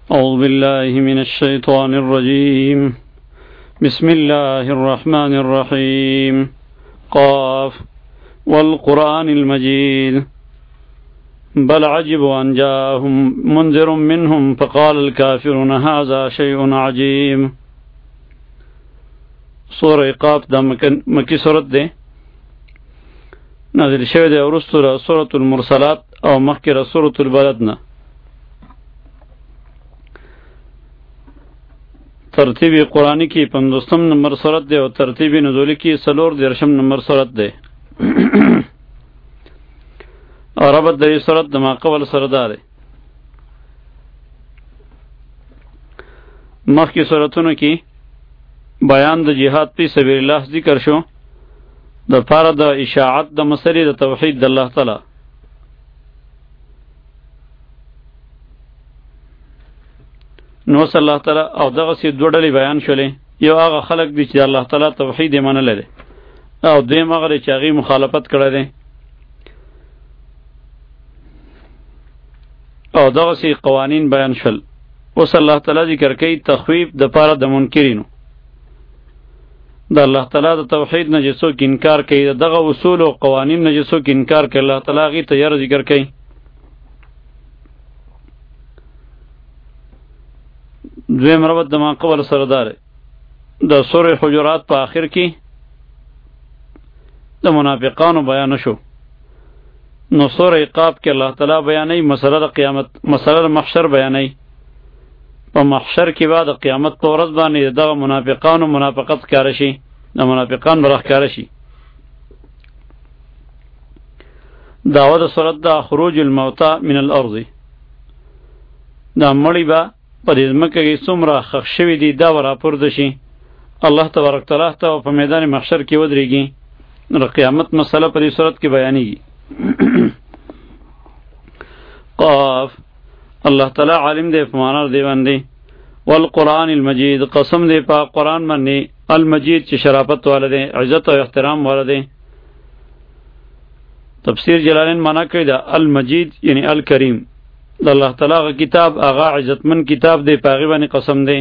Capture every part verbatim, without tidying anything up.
أعوذ بالله من الشيطان الرجيم. بسم الله الرحمن الرحيم. قاف والقرآن المجيد بل عجبوا أن جاءهم منذر منهم فقال الكافرون هذا شيء عجيب. سورة قاف دا مکی سورت دے نازل شوی دے ورستو سورة المرسلات او مخکر سورة البلدنا. ترتیبی قرآنی کی پندوستم نمبر سورت دے اور ترتیبی نزولی کی سلور دیرشم نمبر سورت دے اور ربط دری سورت دما قبل سردار مخ کی سورتونو کی بیان د جهاد پی سبیل الله ذکر شو د پاره د اشاعت د مسری د توحید د الله تعالی. نو صلی الله تعالی او دغه سی دوه ډلې بیان شولې. یو هغه خلق دي چې الله تعالی توحید یې منلی دی او دویم هغه چې هغې مخالفت کړی دی او دغه سی قوانین بیان شول. اوس الله تعالی ذکر کوي تخویف د پاره د منکرینو د الله تعالی د توحید نه چې څوک انکار کوي دغه اصول او قوانین نه چې څوک انکار کوي الله تعالی هغې ته یره ذکر کوي. دویم ربط د ما قبل سره داره د سورې حجرات په آخر کې د منافقانو بیان شو. نو سورې قاف کې الله تعالی بیانوي مسله د قیامت، مسله د محشر بیانوي. په محشر کې بعد قیامت په ورځ باندې دغه منافقانو منافقت ښکاره شي، د منافقان به راښکاره شي. دعوه د سورت د خروج الموتى من الارض، دا مړي به په دې ځمکه کې څومره ښخ شوي دي دا به راپورته شي، الله تبارک تعالی ته په میدان محشر کې ودرېږي. د قیامت مسله په دې صورت کې بیانېږي. قاف الله تعالی عالم دی په معنا دی باندې. والقرآن المجید قسم دی په قرآن باندې المجید چې شرافت والا دی، عزت او احترام والا دی. تفسیر جلالین معنا کوي دا المجید یعنی الکریم د الله تعالی کتاب هغه عزتمن کتاب دی، په هغې باندې قسم دی.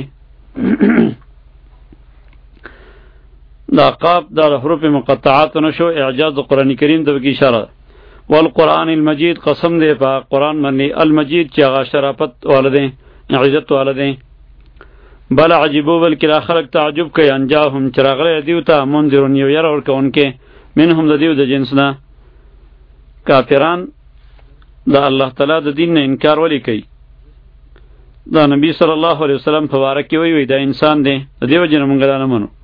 دا قاف دا حروف مقطعات نشو، اعجاز د قرآن کریم ته پکې اشاره. والقرآن المجید قسم دی په قرآن باندې المجید چې هغه شرافت والا دی، عزت والا دی. بل عجیبو بلکې دا خلک تعجب کوي ان جاءهم چې راغلی دیو ته منذرون یو یره ورکوونکی منهم د دیو د جنس نه. کافران د الله تعالی د دین نه انکار ولی کوي؟ دا نبی صلی الله علیه وسلم په باره کې وی وی دا انسان دی، د دې وجې نه موږ دا نه منو.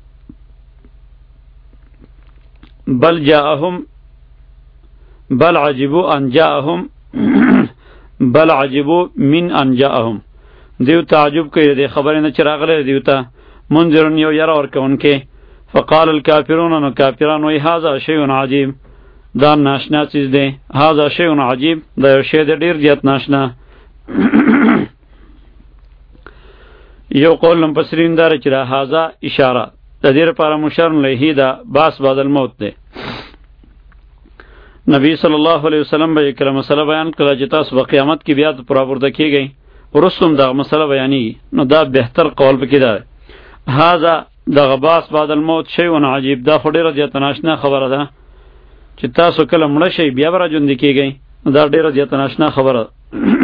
بل جاءهم بل عجبو ان جاءهم بل عجبو من ان جاءهم دیو تعجب کوي د خبرې نه چې راغلی دیو ته منذرون یو یره ورکوونکی. فقال الکافرون نو کافران وی هذا شیء عجیب، دا ناشنا چیز دی. هذا شیء عجیب دا یو شی دی ډیر زیات ناشنا. یو قول مفسرین داره چې دا هذا اشاره د دې لپاره مشار الیه دا باس بعد الموت دی. نبی صلی الله علیه وسلم به کله مسله بیان کړه چې تاسو په قیامت کې بیا پراپورته کیږئ، ورستم دا مسله بیانېږي. نو دا بهتر قول پکې ده. هذا دغه باس بعد الموت شیء عجیب دا خو ډیره زیاته ناشنا خبره ده چې تاسو کله مړه شئ بیا به راژوندي کیږئ. دا ډیره زیاته ناشنا خبره ده.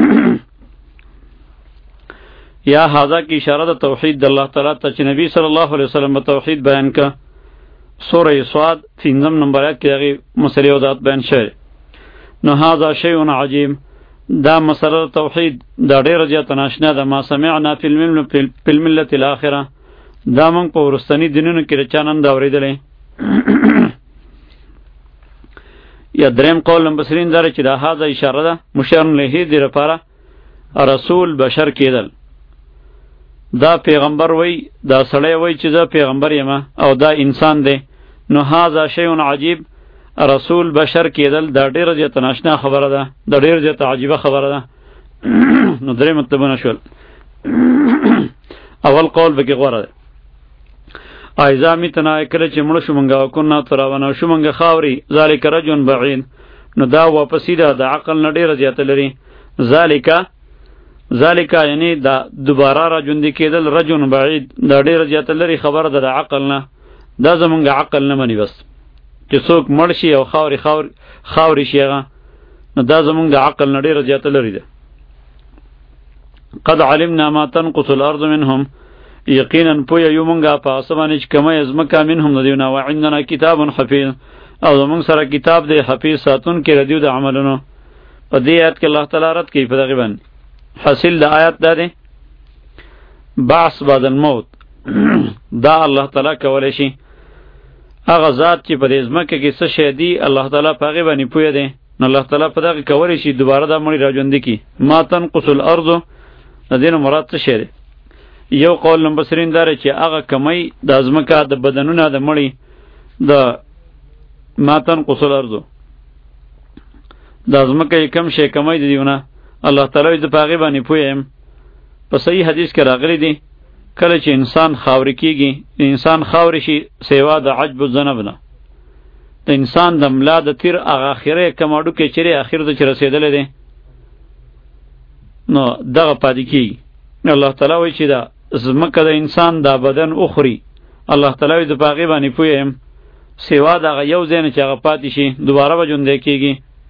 یا هذا کی اشاره د توحید د الله تعالی ته چې نبی صلی الله علیه وسلم په توحید بیان کړه. سوره صاد پنځم نمبر آیت کې هغې مسلې وضاحت بیان شوی. نو هذا شیء عجیب دا مسله توحید دا ډیره زیاته ناشنا ده. ما سمعنا فی الملة الاخره دا موږ په وروستني دینونو کې د چا نه ده اورېدلی. یا دریم قول مفسرین داره چې دا هذا اشاره ده مشار الیه دې لپاره رسول بشر کېدل. دا پیغمبر وی دا سړی وی چې زه پیغمبر یم او دا انسان دی. نو هذا شیء عجیب رسول بشر کېدل دا ډیره زیاته ناشنا خبره ده، دا ډیره زیاته عجیبه خبره ده. نو درې مطلبونه شول. اول قول پکې غوره ده. ایذا میتنا کله چې مړه شو مونږ او کنا تراونه شو مونږ خاوري ذالک رجل بعید. نو دا واپسی ده د عقل نه ډیره زیاته لري. ذالک ذالک یعنی دا دوباره را ژوندي کېدل رجون بعید دا ډېر زیاته لري خبره ده د عقل نه، دا زمونږ عقل نه مني. بس چې څوک مړ شي او خاورې خاور خاورې شي هغه، نو دا زمونږ د عقل نه ډېره زیاته لري ده. قد علمنا ما تنقص الارض منهم، یقینا پویا یو مونږه په اسمانه چې کمه ازمکه منهم د دیونه، وعندنا کتاب حفیظ، او زمونږ سره کتاب دی حفیظ ساتون کې ردیو د عملونو. په دې آیت کې الله تعالی رد کوي په دغه باندې. حاصل د آیت دا دی بعث بعد الموت دا الله تعالی کولی شي. هغه ذات چې په دې ځمکه کې څه شی دی الله تعالی په هغې باندې پوهه دی، نو الله تعالی په دغه کولی شي دوباره دا مړي راژوندي کړي. ما تنقص الارض د دې نه مراد څه شی دی؟ یو قول مبصرین دا دی چې هغه کمی د ځمکه د بدنونه د مړي د ما تنقص الارض د ځمکه یې کم شی کمی د دیونه الله تعالی د په هغې باندې پوه یم. په صحیح حدیث کې راغلی دی کله چې انسان خاورې کېږي، انسان خاورې شي سیوا د عجب الذنب نه، د انسان د ملا د تیر هغه اخرې کماډو کې چیرې اخر ته چې رسېدلی دی نو دغه پاتې کېږي. الله تعالی وایي چې دا ځمکه د انسان دا بدن اخري، الله تعالی وایي د په هغې باندې پوه یم سیوا د هغه یو ځای نه چې هغه پاتې شي دوباره به ژوندی کېږي.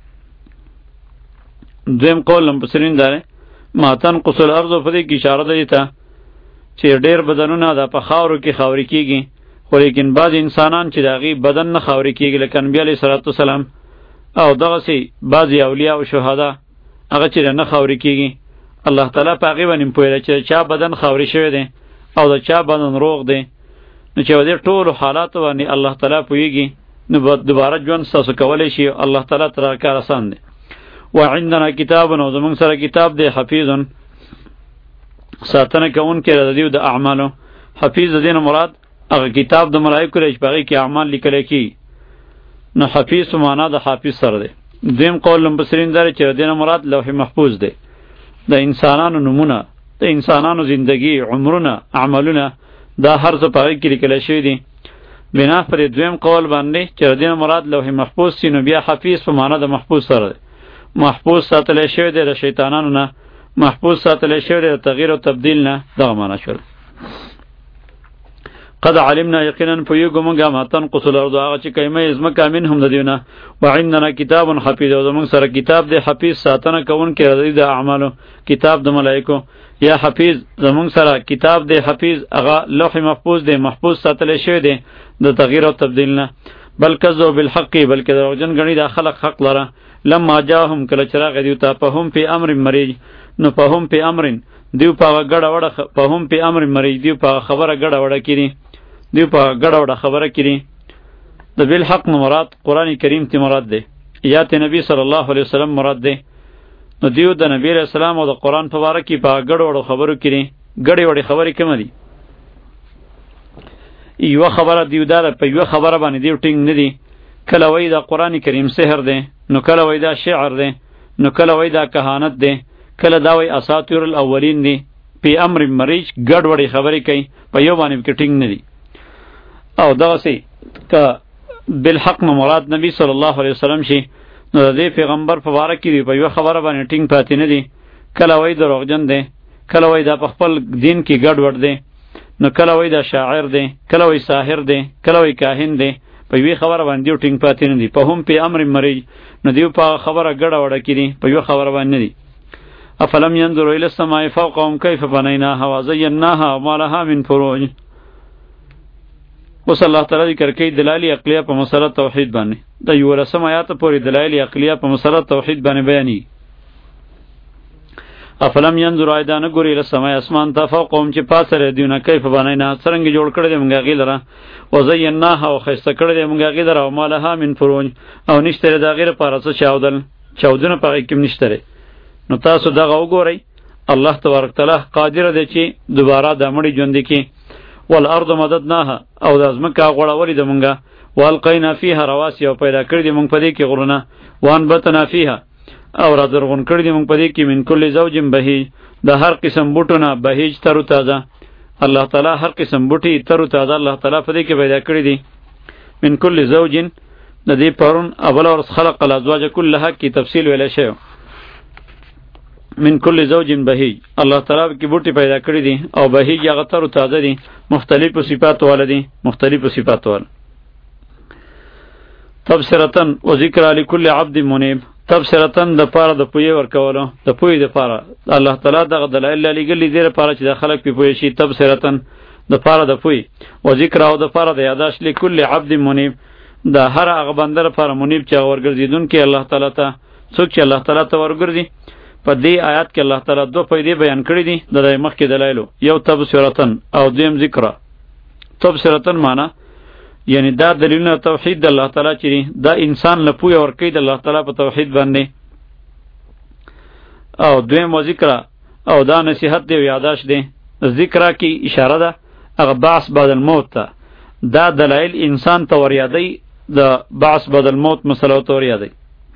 دویم قول مفسرین دا دی ما تنقص الارض په دې کې اشاره ده ته چې ډېر بدنونه دا په خاورو کې خاورې کېږي، خو لیکن بعض انسانان چې د هغې بدن نه خاورې کېږي لکه انبیا علیه صلات وسلام او دغسې بعضې اولیاء او شهدا هغه چې نه خاورې کېږي. الله تعالی په هغې باندې پوهېده چې د چا بدن خاورې شوی دی او د چا بدن روغ دی، نو چې په دې ټولو حالاتو باندې الله تعالی پوهېږي نو دوباره ژوند ستاسو کولی شي. الله تعالی ته دا کار اسان دی. وعندنا کتاب، او زمونږ سره کتاب دی حفیظ ساتنه کوونکی د دیو د اعمالو. حفیظ د دې نه مراد هغه کتاب د ملایکو دی چې په هغې کې اعمال لیکلی کېږي، نو حفیظ په معنا د حافظ سره دی. دویم قول مفسرین دا دی چې د دې نه مراد لوح محفوظ دی، د انسانانو نومونه، د انسانانو زندگی، عمرونه، عملونه، دا هر څه په هغې کې لیکلی شوي دي. بنا پر دویم قول باندې چې د دې نه مراد لوح محفوظ سي، نو بیا حفیظ په معنا د محفوظ سره دی. محفوظ ساتلی شوی دی د شیطانانو نه، محفوظ ساتلی شوی دی د تغییر او تبدیل نه، دغه معنا شول. قد علمنا یقینا پوهېږو موږ ما تنقص الارض هغه چې کیمه ځمکه منهم د دیونه، وعندنا کتاب حفیظ، او زموږ سره کتاب دی حفیظ ساتنه کوونکی د د اعمالو، کتاب د ملایکو یا حفیظ زموږ سره کتاب دی حفیظ هغه لوح محفوظ دی، محفوظ ساتلی شوی دی د تغییر او تبدیل نه. بل کذبوا بالحق، بلکې دروغجن ګڼي دا خلق حق لره. لما جاءهم کله چې راغی دیو ته فهم فی امر مریج، نو فهم فی امر دیو په هغه ګډه وډه فهم فی امر مریج دیو په خبره ګډه وډه کړي، دیو په ګډه وډه خبره کړي. د بالحق نو مراد قرآن کریم تی مراد دی یا ته نبی صلی الله علیه وسلم مراد دی. نو دیو د نبی علیہ السلام او د قرآن په باره کې په ګډه وډه خبرو کړي. ګډې وډې خبرې کوم دي؟ یوه خبره دیو دا په یوه خبره باندې دیو ټینګ نه دی. کله وای دا قرآن کریم سحر دی، نو کله وای دا شعر دی، نو کله وای دا کهانت دی، کله دا وای اساطیر الاولین دی. په امر مریج ګډ وډې خبرې کوي، په یو باندې کې ټینګ نه دی. او دغسې که بالحق نو مراد نبی صلی الله علیه وسلم شي، نو د دې پیغمبر په باره کې دی په یوه خبره باندې ټینګ پاتې نه دی. کله وای دروغجن دی، کله وای دا په خپل دین کې ګډ وډ دی، نو کله وای دا شاعر دی، کله وای ساحر دی، کله وای کاهن دی. په یوې خبره باندې دیو ټینګ پاتې نه دي. په هم په امر مریج، نو دیو په خبره ګډه وډه کړي، په یوه خبره باندې نه دي. افلم ينظروا الى السماء فوقهم كيف بنيناها وزيناها وما لها من فروج. اوس الله تعالی ذکر کوي دلایل عقلیه په مسله توحید باندې. د یولسم آیات پورې دلایل عقلیه په مسله توحید باندې بیانې. افلم ينظروا اذا نګوري الى السماء اسمان ته فوقهم چې پاسره دیونه کیف بنینا څرنګه جوړ کړی دی موږ هغې لره، وزیناها او ښایسته کړی دی موږ هغې لره، وما لها من فروج او نشته دی د هغې لپاره څه چاودل، چاودونه په هغې کې هم نشته دی. نو تاسو دغه وګورئ الله تبارک تعالی قادر دی چې دوباره دا مړي ژوندي کړي. والارض مددناها او د ځمکه غوړولې ده مونږه، والقینا فیها رواسي او پیدا کړي دي مونږ په دې کې غرونه، وانبتنا فیها او را زرغون کړي دي مونږ په دې کې من کل زوج بهیج د هر قسم بوټونه بهیج تر تازه. الله تعالی هر قسم بوټي تر تازه الله تعالی په دې کې پیدا کړي دي. من کل زوج د دې پرون اول اور خلق الازواج كلها کی تفصیل ویل شوی. من کل زوج بهیج الله تعالی کی بوټي پیدا کړی دي او بهیج هغه تر تازه دي مختلف صفات ولدي مختلف صفات ول تبصرتن و ذکر لكل عبد منیب تبصرتن د پاره د پوی ورکولو د پوی د پاره الله تعالی دغه دلایل لګلی دی لپاره چې د خلق په پوی شي تبصرتن د پاره د پوی و ذکر او د پاره د یاداش لكل عبد منیب د هر هغه بنده لپاره منیب چې ورګرځیدون کې الله تعالی ته څوک چې الله تعالی ته ورګرځي په دې آیات کې الله تعالی دوه پیدې بیان کړې دي د مخکې دلایلو یو تبصرتن او دویم ذکر تبصرتن معنی یعنی دا دلیلونه توحید د الله تعالی چې دا انسان له پوی اور کوي د الله تعالی په توحید باندې او دویم ذکر او دا نصیحت دی یاداش دی ذکر کی اشاره ده هغه بعث بعد الموت ته دا دلایل انسان ته وریادی د بعث بعد الموت مسله ته وریادی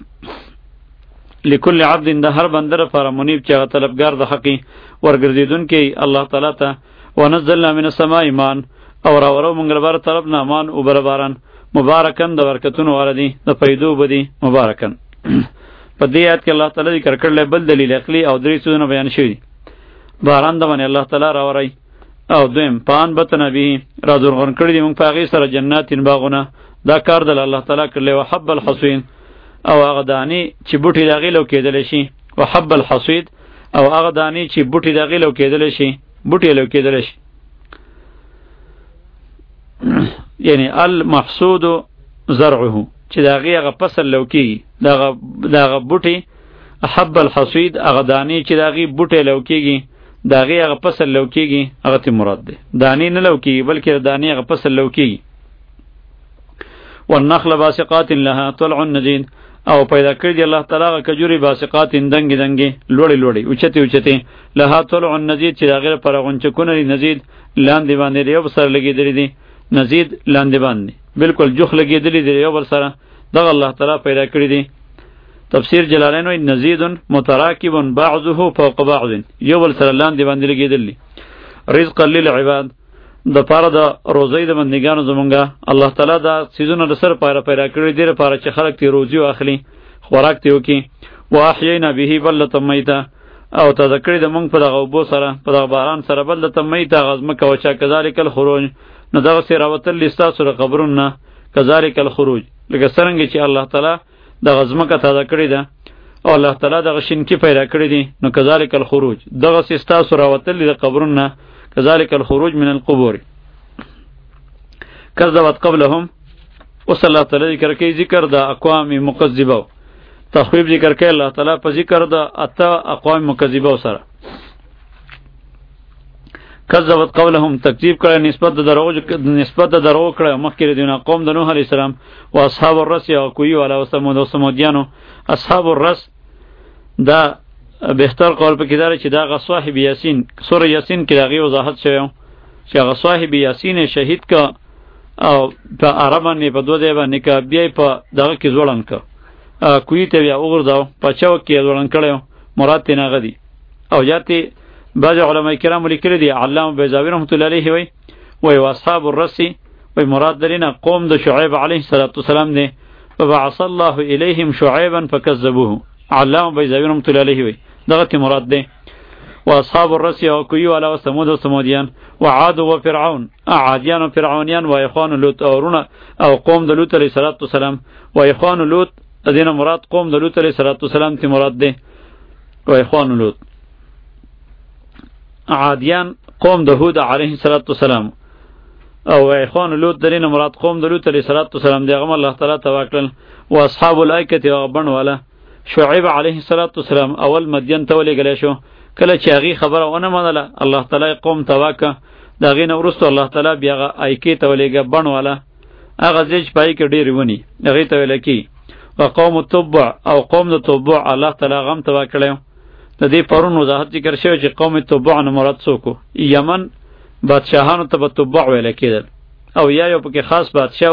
لكل عبد د هر بنده لپاره منیب چې هغه طلبګار د حقی ورګرځیدونکي الله تعالی ته ونزلنا من السماء ماء او راورو مونږ لپاره طرف نه مان او برباران مبارکن د برکتونو واردی د پیدو بدی مبارکن په دې آیت کې الله تعالی ذکر کړل بل دلیل عقلی او درې څونه بیان شوی باران د باندې الله تعالی راوري او دویم پان بتنه به را درغون کړی دی مونږ په هغه سره جناتین باغونه دا کار د الله تعالی کړل او حب الحصین او هغه دانی چې بوټي داغې لو کېدل شي وحب الحصید او هغه دانی چې بوټي داغې لو کېدل شي بوټي لو کېدل شي یعنی المحصود زرعه چې داغې هغه فصل لو کېږي دغه دغه بوټي حب الحصید هغه دانی چې داغې بوټي لو کېږي داغې هغه فصل لو کېږي هغه ته مراد دی دانی نه لو کېږي بلکې دانی هغه فصل لو کېږي والنخل باسقات لها طلع نضید او پیدا کړی دی الله تعالی کجوري باسقات دنګ دنګ لوړی لوړی اوچته اوچته لها طلع نضید چې دا غیر پر غونچکونه نضید لاندې باندې یو سره لګیدلی دی نضید لاندې باندې بالکل جوخ لګیدلی دی یو بل سره دغه الله تعالی پیدا کړی دی تفسیر جلالین وی نضید متراکب بعضه فوق بعض یو بل سره لاندې باندې لګیدلی رزق للعباد د پاره د روزي د بندګانو زمونږه الله تعالی دا سيزونه د سر پاره پیدا کړی دی لپاره چې خلک تی روزي واخلي خوراک تی وکي واحیینا به بلته میته او تذکر د مونږ په دغه وبو سره په دغه باران سره بلته میته غزمه کوچا کذالک الخروج نو دغه سره راوتل لستا سره قبرونه کذالک الخروج لکه څنګه چې الله تعالی د غزمه کا تازه کړی ده او الله تعالی دغه شینکی پیدا کړی دی نو کذالک الخروج دغه سستا سره راوتل د قبرونه كذلك الخروج من القبور كذبت قبلهم وصلى الله تعالى ذكر كي ذكر دا اقوام مكذبه تخويب ذكر كي الله تعالى په ذكر دا اتا اقوام مكذبه سره كذبت قولهم تکذیب کړه نسبت د دروغ نسبت د دروغ کړه مخکې دینه قوم د نوح علی السلام او اصحاب الرس او کوی ولا وسمود او سمودیانو اصحاب الرس دا بهتر قول په کې دار چې دا غ صاحب یاسین سوره یاسین کې دغه وضاحت شوی چې غ صاحب یاسین شهید کا او په عربانه په دوه دی باندې کا بیا په دغه کې زوړن کا کوی ته بیا وګرځاو په چاو کې زوړن کړو مراد ته نه غدي او جاته بعض علماء کرام لیکلي دي علامه بیزاوی رحمت الله علیه وی وی اصحاب الرس وی مراد درینه قوم د شعیب علیه السلام دی فبعث الله الیهم شعیبا فكذبوه علامه بیزاوی رحمت الله علیه وی دغه ته مراد دی واصحاب الرس او کوی ولا وسمود او سمودیان وعاد و فرعون عادیان و فرعونیان و اخوان لوط اورونه او قوم د لوط علیه السلام و اخوان لوط دینه مراد قوم د لوط علیه السلام ته مراد دی و اخوان لوط عادیان قوم د هود علیه السلام او اخوان لوط دینه مراد قوم د لوط علیه السلام دی هغه الله تعالی توکل و اصحاب الایکه او بن ولا شعیب علیه السلام اول مدین ته ولېږلی شو کله چې هغې خبره ونه منله الله تعالی قوم تواکه د هغې نه وروسته الله تعالی بیا هغه ایکې ته ولېږه بڼ والا هغه ځای چې په هغې کې ډېرې ونې هغې ته ویله کېږي و قوم تبع او قوم د تبع الله تعالی هغه هم تباه کړی د دې پرون وضاحت ذکر شوی چې قوم تبع نه مراد څوک و یمن بادشاهانو ته به تبع ویله کېدل او یا یو پکې خاص بادشاه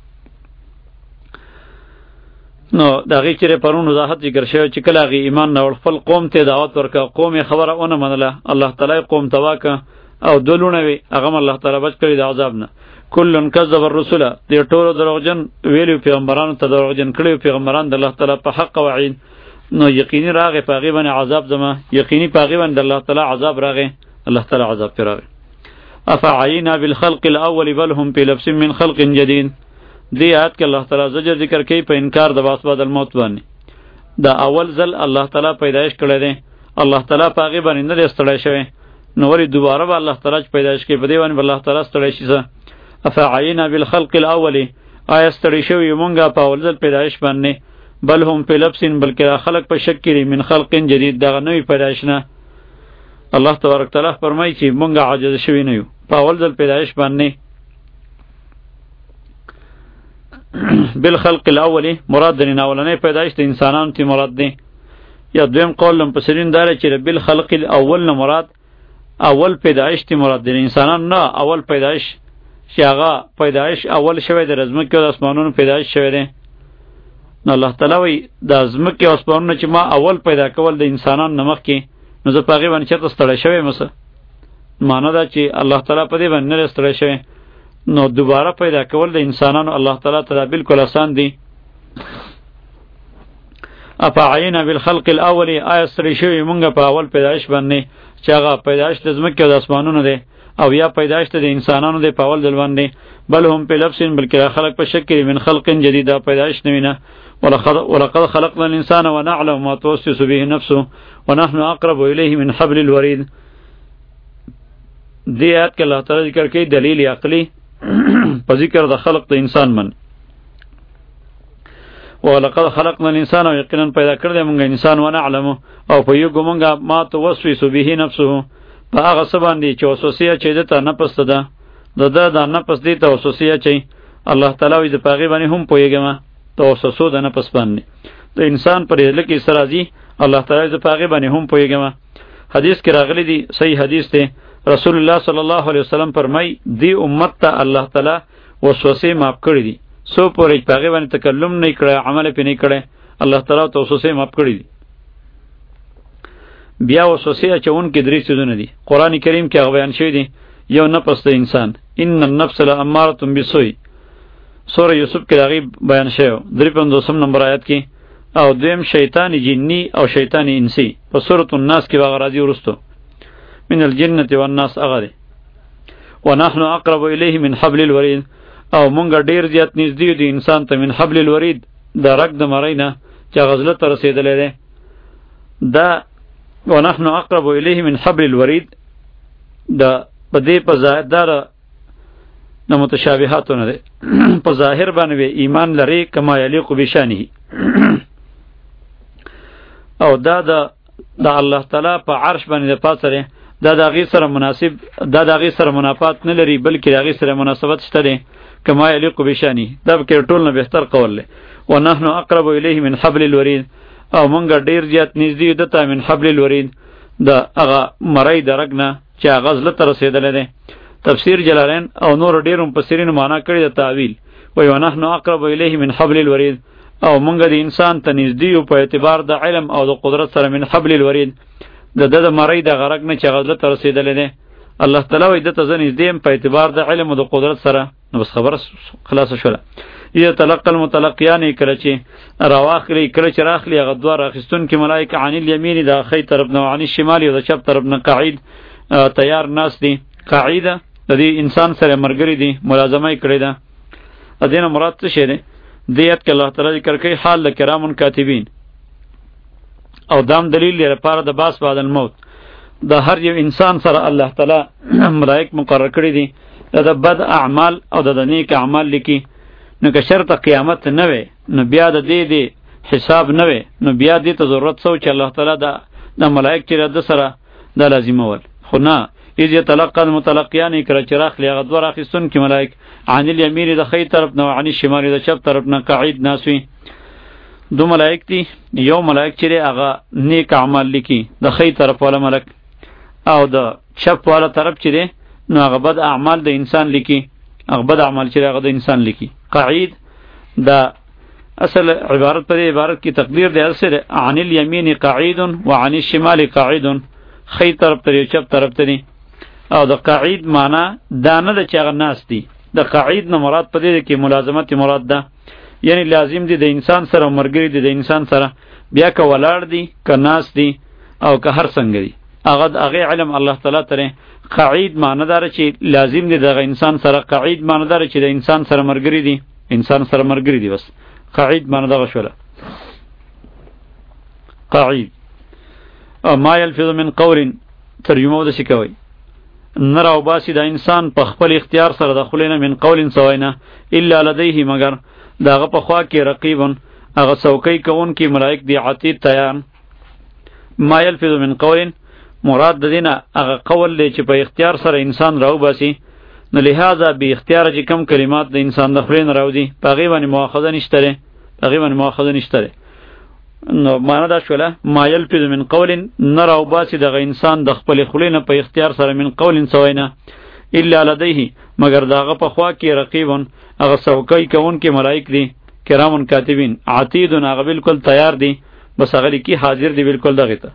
نو دغه چې پرون وضاحت ذکر شوی چې کله هغه ایمان نه خپل قوم ته دعوت ورکا قوم خبره ونه منله الله تعالی قوم تواکه او دلونه وی هغه الله تعالی بچ کړی د عذاب نه کلن کذب الرسل دې ټولو دروغجن ویلو پیغمبرانو ته دروغجن کړي پیغمبران د الله تعالی په حق وعید نو یقینی راغې پاغي باندې عذاب زما، یقینی پاغي باندې الله تعالی عذاب راغې، الله تعالی عذاب پر راغې. افعینا بالخلق الاول بل هم فی لبس من خلق جدید. دې آیات کې الله تعالی زجر ذکر کوي په انکار د باس بعد الموت باندې. دا اول ځل الله تعالی پیدائش کړی دی، الله تعالی پاغي باندې نه ستړی شوی، نو ولی دوباره به الله تعالی پیدائش کوي، په دې باندې الله تعالی ستړی شي. افعینا بالخلق الاول، آیا ستړی شوی مونږه په اول ځل پیدائش باندې، بل هم په لبسین، بلکې خلق په شک کې من خلق جدید، دغه نوې پیدائش نه. الله تبارک تعالی فرمایي چې مونږه عاجز شوی نه یو په اول ځل پیدائش باندې. بالخلق الاول مراد د اولنې پیدائش د انسانانو تی مراد دی. یا دویم قول لم پسرین داره چې بالخلق الاول نه مراد اول پیدائش تی مراد دی، انسانان نه اول پیدائش چې هغه پیدائش اول شوی د رزمکه او د اسمانونو پیدائش شوی دی. نو الله تعالی وی د ازمکه او اسمانونو چې ما اول پیدا کول د انسانان نمخ کې، نو زه پاغي باندې چرته ستړی شوی مسه، معنا دا چې الله تعالی په دې باندې نه ستړی شوی، نو دوباره پیدا کول د انسانانو الله تعالی ته بالکل آسان دی. افعینا بالخلق الاول، آیا ستړی شوی مونږه په اول پیدائش باندې چې هغه پیدائش د ازمکه او د اسمانونو دی، او یا پیدائش د انسانانو دی په اول ځل باندې. بل هم په لبسین، بلکې خلق په شک کې من خلق جدید، پیدائش نوینه. ولقد ولقد خلقنا الانسان ونعلم ما توسوس به نفسه ونحن اقرب الیه من حبل الورید. دې آیت کې الله تعالی ذکر کوي دلیل عقلی په ذکر د خلق د انسان من. ولقد خلقنا الانسان، یقینا پیدا کړل موږ انسان، ونعلم او په یو ګمږه ما توسوس به نفسه، په هغه څه باندې چې وسوسه چې دته نفس ده، د ده د نفس دې ته وسوسه چې الله تعالی وي د پاغي باندې هم پوهیږم، توسوسه د نفس باندې د انسان پر لکه سرازي الله تعالی د پاغي باندې هم پوهیږم. حدیث کې راغلی دی، صحیح حدیث دی، رسول الله صلی الله علیه وسلم فرمای دی امت ته الله تعالی وسوسه معاف کړی دي، سو پورې پاغي باندې تکلم نه کړی، عمل پې نه کړی، الله تعالی توسوسه معاف کړی دي. بیا وسوسه چون کې درې څه دي قران کریم کې هغه بیان شوی دي. یو نفس د انسان، ان النفس لاماره بالسوء، سوره یوسف کې هغه بیان شوی درې پنځوسم نمبر آیت کې. او دویم شیطان جنی او شیطان انسی په سوره الناس کې هغه راځي ورستو، من الجنه والناس هغه. ونحن اقرب الیه من حبل الورید، او مونږ ډیر زیات نږدې دي انسان ته من حبل الورید، د رګ د مرینا چې غزله تر رسیدلې ده. دا ونحن اقرب الیه من حبل الورید دا په دې په ظاهر دار نه متشابهاتونه ده، په ظاهر باندې ایمان لري کما یلیق بشانه، او دا د د الله تعالی په عرش باندې پاتره، دا د هغې سره مناسب، دا د هغې سره منافات نه لري، بلکې د هغې سره مناسبت شته دی کما یلیق بشانه. دا به کې ټول نه بهتر قول دی. ونحن اقرب الیه من حبل الورید، او مونږ ډیر زیات نږدې یو دته من حبل الورید، د هغه مری د رګ نه چې هغه زړه ته رسېدلی دی. تفسیر جلالین او نور ډیر مفسرین معنا کړي د تعویل، وایي ونحن اقرب الیه من حبل الورید، او مونږ د انسان ته نږدې یو په اعتبار د علم او د قدرت سره من حبل الورید، د د مری د غرق نه چې هغه زړه ته رسېدلی دی. الله تعالی وایي دته زه نږدې یم په اعتبار د علم او د قدرت سره. نو بس خبره خلاصه شوله. یتلقى المتلقیان، کله چې راواخلي کله چې راخلي هغه دوه راخستونکي ملایکه عن الیمین د ښی طرف نه، عن الشمال د چپ طرف نه قاعد تیار ناس دي. قاعده د دې انسان سره مرګري دي، ملازمه یې کړې ده. د دې نه مراد څه شی دی؟ دې آیت کې الله تعالی ذکر کوي حال د کرامن کاتبین، او دام دلیل دی لپاره د باس بعد الموت. د هر یو انسان سره الله تعالی ملائک مقرر کړی دي د بد اعمال او د نیک اعمال لیکي. نو که شرط قیامت نه وي، نو بیا د دې دی حساب نه وي، نو بیا دې ته ضرورت سو چې الله تعالی د د ملائک چې د سره د لازمه ول. خو نه، اذ يتلقى المتلقيان، کله چې راخلي هغه دوه راخستون کې ملائک عن الیمین د ښی طرف نه، عن الشمال د چپ طرف نه قاعد ناس وي. دو ملائک دي، یو ملائک چې هغه نیک اعمال لیکي د ښی طرف والا ملک، او د چپ والا طرف چې دی نو هغه بد اعمال د انسان لیکي، هغه بد اعمال چې هغه د انسان لیکي. قاعد دا اصل عبارت پر عبارت کی تقدیر دی، اصل عن الیمین قاعد و عن الشمال قاعد، ښی طرف ته چپ طرف ته دی. او د قاعد معنا دا نه ده چې هغه ناس دي، د قاعد نه مراد په دې کې ملازمت مراد ده، یعنی لازم دي د انسان سره مرګري دي د انسان سره. بیا که ولاړ دي که ناست دي او که هر څنګه دي هغه د هغې علم الله تعالی ته قعید معنی داره چې لازم دی دغه انسان سره قعید معنی داره چې د انسان سره ملګري دي انسان سره ملګري دي بس قعید معنی دغه شوله قعید ما یلفظ من قول ترجمه وداسې کوي نه راوباسي د انسان په خپل اختیار سره د خولې نه من قول سوینا الا لدیه مگر د هغه په خوا کې رقیب هغه څوکۍ کوونکي ملائک دي عتید تیان ما یلفظ من قول مراد د دینه هغه قول دی چې په اختیار سره انسان راوباسي نو لہذا به اختیار چې کم کلمات د انسان د خولې نه راوځي په هغې باندې مؤاخذه نشته دی په هغې باندې مؤاخذه نشته دی نو معنا دا شوله ما یلفظ من قول نه راوباسي دغه انسان د خپلې خولې نه په اختیار سره من قول سوینا الا لدیه مگر د هغه په خوا کې رقیبون هغه څوکۍ کوونکي ملائک دي کرامون کاتبین عتیدون هغه بالکل تیار دي بس هغه لیکي حاضر دي بالکل دغې ته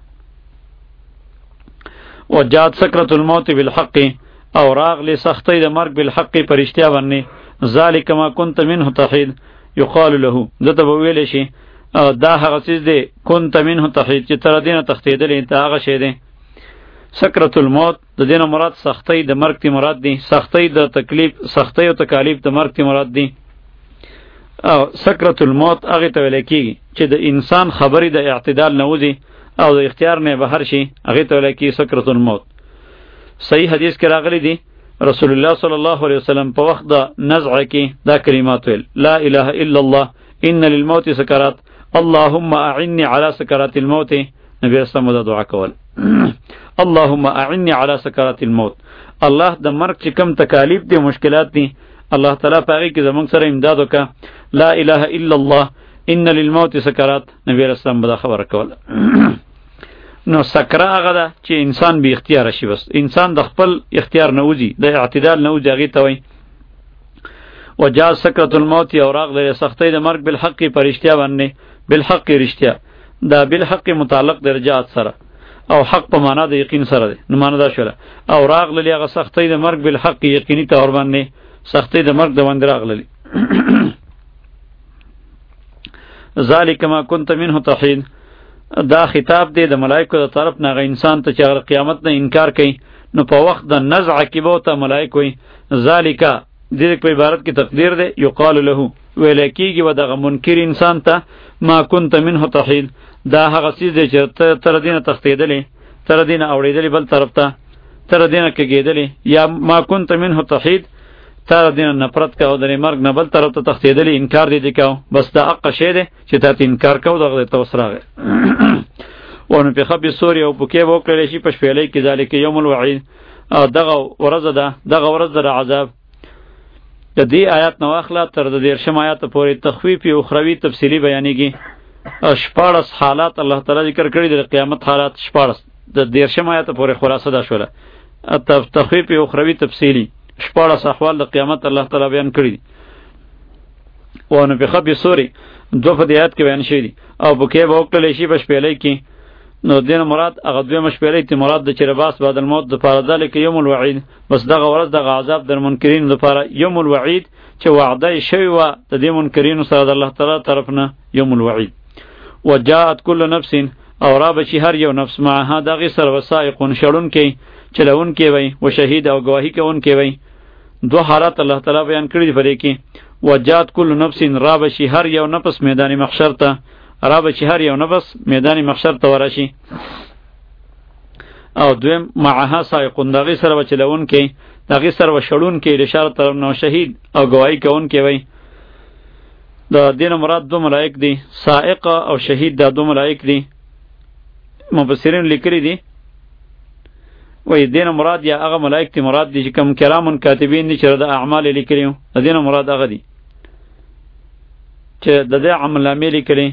وجات سکرت الموت بالحق او راغلی سختی د مرګ بالحق په رښتیا باندې ذلک ما كنت منه تحید یقال له دته به ویلی شي دا هغه څیز دی كنت منه تحید چې تر دینه تښتېدلی ته هغه شی دی سکرت الموت د دینه مراد سختی د مرګ تی مراد دی سختی د تکلیف سختی او تکالیف د مرګ تی مراد دی او سکرت الموت هغې ته ویلی کېږي چې د انسان خبرې د اعتدال نه وځي او د اختیار نه بهر شي هغې ته ویلی کېږي سکرت الموت صحیح حدیث کې راغلی دی رسول الله صلی الله علیه وسلم په وخت د نزع کې دا کلمات ویل لا اله الا الله ان للموت سکرات اللهم اعني على سکرات الموت نبی اسلام دا دعا کول اللهم اعني على سکرات الموت الله د مرګ چې کم تکالیف دي مشکلات دي الله تعالی په هغې کې زموږ سره امداد وکړه لا اله الا الله ان للموت سکرات نبی اسلام دا خبره کول نو سکره هغه ده چې انسان بی اختیار شي بس انسان د خپل اختیار نه وځي د اعتدال نه وځي هغې ته وایي وجاء سکرة الموت او راغله سختی د مرګ بالحق په رښتیا باندې بالحق رښتیا دا بالحق متعلق د رجعت سره او حق په معنا د یقین سره ده نو معنا دا شوله او راغله هغه سختی د مرګ بالحق یقیني طور باندې سختی د مرګ د باندې راغله ذالک ما كنت منه تحید دا خطاب دی د ملائکو د طرف نه انسان ته چې قیامت نه انکار کوي نو په وخت د نزع کې به ته ملائکه وي ذالک دې په عبارت کې تقدیر دی یقال له ویل کېږي و دغه منکر انسان ته ما كنت منه تحید دا هغه څیز دی چې تر دینه تښتېدلی تر دینه اوړېدلی بل طرف ته تر دینه کږېدلی یا ما كنت منه تحید تر دینه نفرت کوو د مرګ نه بل طرف ته تښتېدلی انکار دې دې کوو بس دا حق شی دی چې تا ته انکار کوو دغه ته اوس راغی ونفخ بالصور او پکې به وکړلی شي په شپېلۍ کې ذلک یوم الوعید او دغه ورځ ده دغه ورځ د عذاب د دې آیات نه واخله تر د دېرشم آیات پورې تخویف اخروي تفصیلي بیانېږي شپاړس حالات الله تعالی ذکر کړي د قیامت حالات شپاړس د دېرشم آیات پورې خلاصه دا شوله تخویف اخروي تفصیلي شپاړس احوال د قیامت الله تعالی بیان کړي دي ونفخ بالصور دوه په دې آیات کې بیان شوي دي او پکې به وکړلی شي په شپېلۍ کې نو دین مراد هغه دویمه شپېلۍ تی مراد د چې رباس بعد الموت دپاره ذلک یوم الوعید بس دغه ورځ دغه عذاب در منکرینو دپاره یوم الوعید چې وعده یې شوې وه د دې منکرینو سره د الله تعالی طرف نه یوم الوعید وجاءت کل نفس او را به چې هر یو نفس معها د هغې سره وسائقون شړونکی چلونکی وی و شهید او گواهی کوونکی وی دو حالات الله تعالی بیان کړي دي په دې کې وجاءت کل نفس را به چې هر یو نفس میدان محشر ته را به چې هر یو نفس میدان محشر ته ورشي او دویم معها سائقون د هغې سره به چلونکی د هغې سره به شړونکی د اشاره طرف نه شهید او گواهی کوونکی وی د دې نه مراد دو ملائک دي سائق او شهید دا دو ملائک دي مفسرین لیکلي دي وی دین مراد یا هغه ملائک تی مراد دي چې کوم کرامون کاتبین دي چې د اعمال لیکلي د دین مراد هغه دي چې د دې عمل نامې لیکلي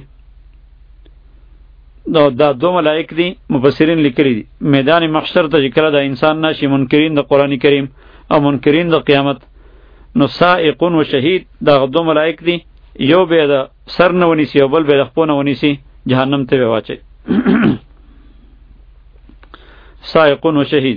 دا دا دو ملائک دي مفسرین لیکلي دي میدان محشر ته چې کله د انسان ناشي منکرین د قرآن کریم او منکرین د قیامت نو سائقون و شهید دا دو ملائک دي یو به د سر نه ونیسي او بل به د خپو نه ونیسي جهنم ته به واچي سائقون و شهید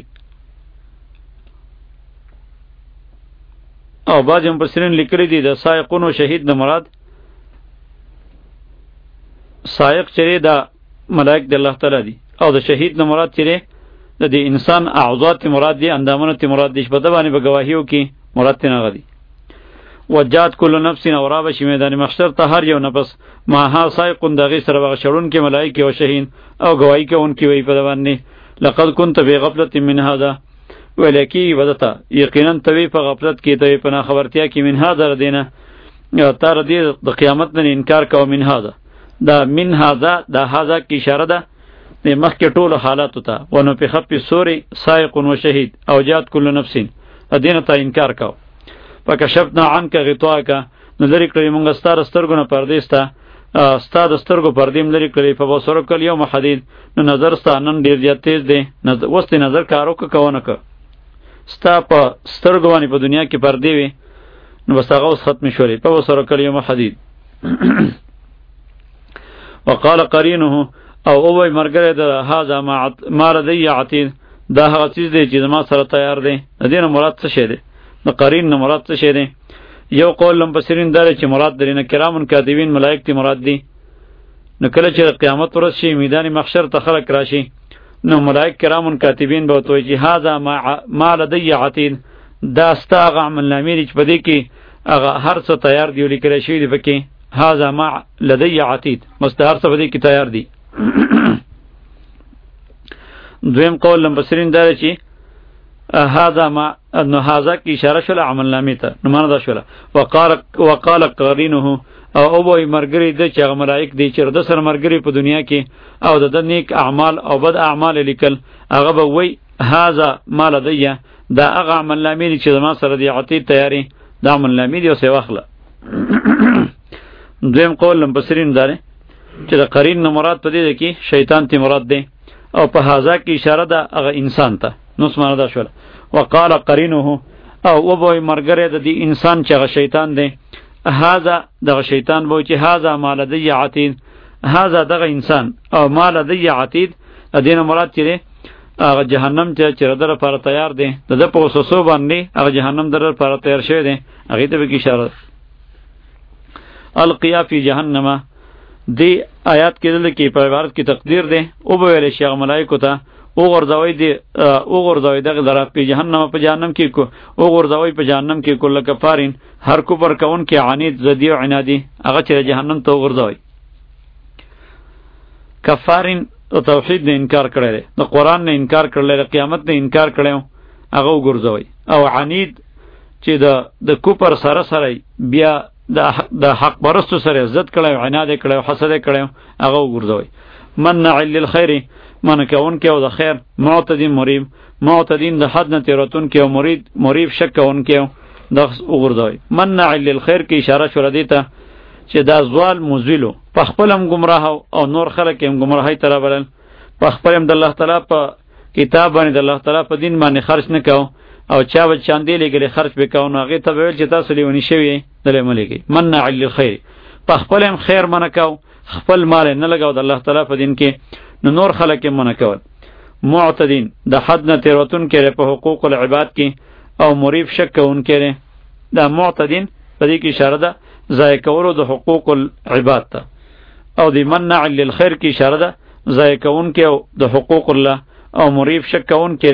او بعض مفسرین لیکلي دي د سائقون و شهید د مراد سائق چره دا ملائک د الله تعالی دی او د شهید نه مراد چره د دې انسان اعضاء تی مراد دی اندامونه تی مراد دی په دبانې به گواهیو کې مراد تی نه غدي وجات کل نفس اوراب شی میدان محشر ته هر یو نفس ما ها سائق دغه سره بغشړون کې ملائکه او شهید او گواہی کوونکی وی په دبانې لقد كنت في غفلة من هذا ولکی ودتا یقینا توی په غفلت کې توی په خبرتیا کې من هذا دینه تر دې د قیامت نه انکار کو من هذا دا من هذا دا هذا کی اشاره ده د مخکې ټولو حالاتو ته ونو په خپې سوري سائق و شهید او جات کل نفس دینه ته انکار کو فکشفنا عنک غطاءک نو لري کړی مونږ ستاره سترګو نه پردې ستا ستا د سترګو پردې لري کړی په بصر کل یوم حدید نو نظر ستا نن ډیر زیات تیز دی وسته نظر کارو که کوونه که ستا په سترګو باندې په دنیا کې پردې وي نو بس هغه اوس ختم شولې په بصر کل یوم حدید وقال قرینه او او وی مرګره د هاذا ما ما لدی عتید دا هغه چیز دی چې ما سره تیار دی د دې مراد څه شی دی د قرین نه مراد څه شی دی یو قول لم بصرین دار چې مراد درینه کرامن کاتبین ملائک تی مراد دی نو کله چې قیامت ورځ شي میدان محشر ته خلق راشي نو ملائک کرامن کاتبین به توي چې هاذا ما ما لدی عتید دا استاغ عمل نامې چې پدې کې هغه هر څه تیار دی لیکل شوی دی پکې هاذا ما لدی عتید مستهر څه پدې کې تیار دی دویم قول لم بصرین دار چې هذا ما نو هذا کی اشاره شول عمل نامې ته نو معنا دا شول وقال وقال قرینه او او وی مرګری د چې ملائک دی چې د سر مرګری په دنیا کې او د نیک اعمال او بد اعمال لیکل هغه به وی هذا ما لدی دا هغه عمل نامې چې ما سره دی عتید تیاری دا عمل نامې دی او سی واخله دویم قول لم بصرین دار چې د قرین نه مراد پدې ده کې شیطان تی مراد دی او په هاذا کې اشاره ده هغه انسان ته نو سمانه ده شول وقال قرینه او و به مرګره د دې انسان چې هغه شیطان دی هاذا دغه شیطان به چې هاذا مالدی عتید هاذا دغه انسان او مالدی عتید د دې نه مراد چې هغه جهنم ته چې در لپاره تیار دی د په وسوسو باندې هغه جهنم در لپاره تیار شوی دی هغه ته به اشاره القیا فی جهنم دی آیات کې دل کې په عبارت کې تقدیر دی او به ویل شي ملائکه ته او غردوی دی او غردوی دغه درات په جهنم په جهنم کې کو او غردوی په جهنم کې کله کفارین هر کو پر کون کې عنید زدی او عنادی هغه چې جهنم ته غردوی کفارین او توحید نه انکار کړی د قران نه انکار کړل د قیامت نه انکار کړو هغه غردوی او عنید چې د د کوپر سره سره بیا د د حق پرستو سره عزت کړو عناد کړو حسد کړو هغه غردوی منع للخير من کون کې او د خیر معتدین مریب معتدین د حد نه تیراتون کې او مرید مریب شک کون کې د وګردوی منع للخير کې اشاره شول دیته چې دا زوال مزلو په خپلم گمراه او نور خلک هم گمراهی تر بلل په خپلم د الله تعالی په کتاب باندې د الله تعالی په دین باندې خرج نه کاو او چا به چاندې لګلې خرج وکاو نو هغه ته ویل چې تاسو لیونی شوی دلې ملګری منع للخير په خپلم خیر منکاو خپل مال نه لګاو د الله تعالی په دین کې نو نور خلک یې منع کول معتدین د حد نه تیروتون کې په حقوق العباد کې او مریب شک کون کې دا معتدین په دې کې اشاره ده ضایع کولو د حقوق العباد ته او د منع للخير کې اشاره ده ضایع کون کې د حقوق الله او مریب شک کون کې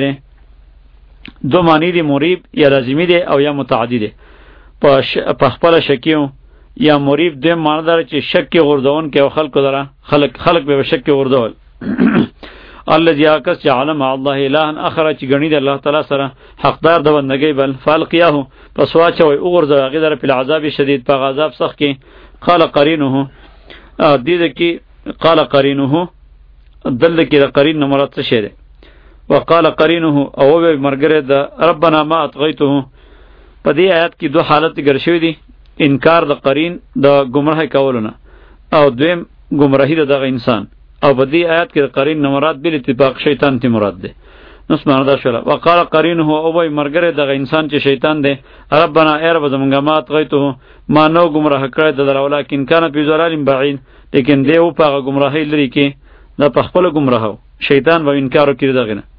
دو معنی دی مریب یا لازمی دی او یا متعدی دی په خپل شکیو یا مریب دې معنی دار چې شک کې غردون کې او خلق دره خلق خلق به شک کې غردول الذي يقص جعل مع الله اله اخر چې غنی د الله تعالی سره حقدار د بندګۍ بل فالقیاه پس واچوي او غرزه غیدر په عذاب شدید په عذاب سخت کې قال قرینه دې دې کې قال قرینه دل کې د قرین نه مراد څه شه وقال قرینه او به مرګره د ربنا ما اطغیته په دې آیات کې دوه حالت ګرځوي دي انکار د قرین د گمراه کولونه او دویم گمراهی دغه انسان او په دې آیات کې قرین نه مراد بل اتفاق شیطان تی مراد ده نو سمانه دا شولا وقال قرینه او به مرګره دغه انسان چې شیطان ده ربنا ای رب زمونږه مات غیته ما نو گمراه کړی د ولکن کان په ضلال بعید لیکن دی او په گمراهی لري کې دا په خپل گمراهو شیطان به انکار وکړي دغه نه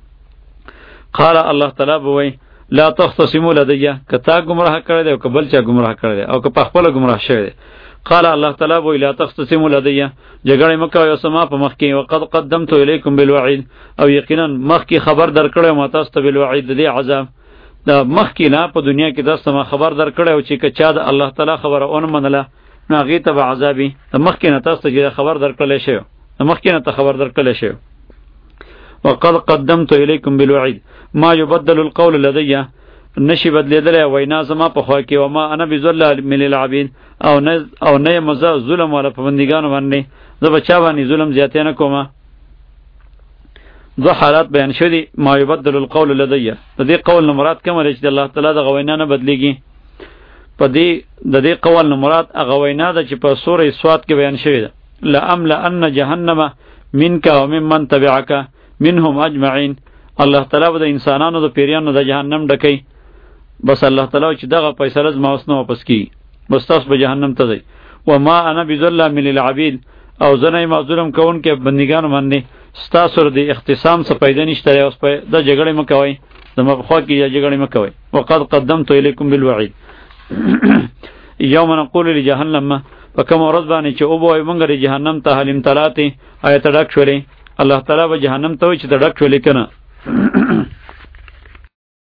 قال الله تعالی به لا تختصموا لدي کتا گمراه کړی دی او کبل چا گمراه کړی دی او که په خپل گمراه شوی دی قال الله تعالی و لا تختصموا لدي جګړه مکه یو سما په مخ کې وقد قدمت الیکم بالوعید او یقینا مخ کې خبر درکړم ما تاسو ته بالوعید د عذاب دا مخ کې نه په دنیا کې تاسو ما خبر درکړم چې کچا د الله تعالی خبره اون منله نو غي ته عذابي د مخ کې نه تاسو ته خبر درکړل شي د مخ کې نه ته خبر درکړل شي وقد قدمت الیکم بالوعید ما يبدل القول لدي نشی بدلیدل وینا زما په خوا کې و ما انا بذل من العبید او نه او نه مزه ظلم ولا پابندګانو باندې زه بچا باندې ظلم زیاتې نه کوم دو حالات بیان شدي ما يبدل القول لدي د دې قول نه مراد کوم لري چې الله تعالی د غوینا نه بدلیږي په دې د دې قول نه مراد هغه وینا ده چې په سورې سواد کې بیان شوی ده لاملا ان جهنم منك وممن تبعك منهم اجمعين الله تعالی د انسانانو د پیریانو د جهنم ډکې بس الله تعالی چې دغه فیصله زما اوس نه واپس کی بس تاسو به جهنم ته ځئ و ما انا بذل من العبید او زنه ما ظلم کوون کې بندګانو باندې ستاسو د اختصام څخه پیدا نشته اوس په د جګړې مکوي زما په خوا کې جګړې مکوي وقد قدمت الیکم بالوعید یوم نقول لجهنم فكم ورځ باندې چې او به موږ د جهنم ته حلیم تلاتی آیت ډک شولې الله تعالی به جهنم ته چې ډک شولې کنه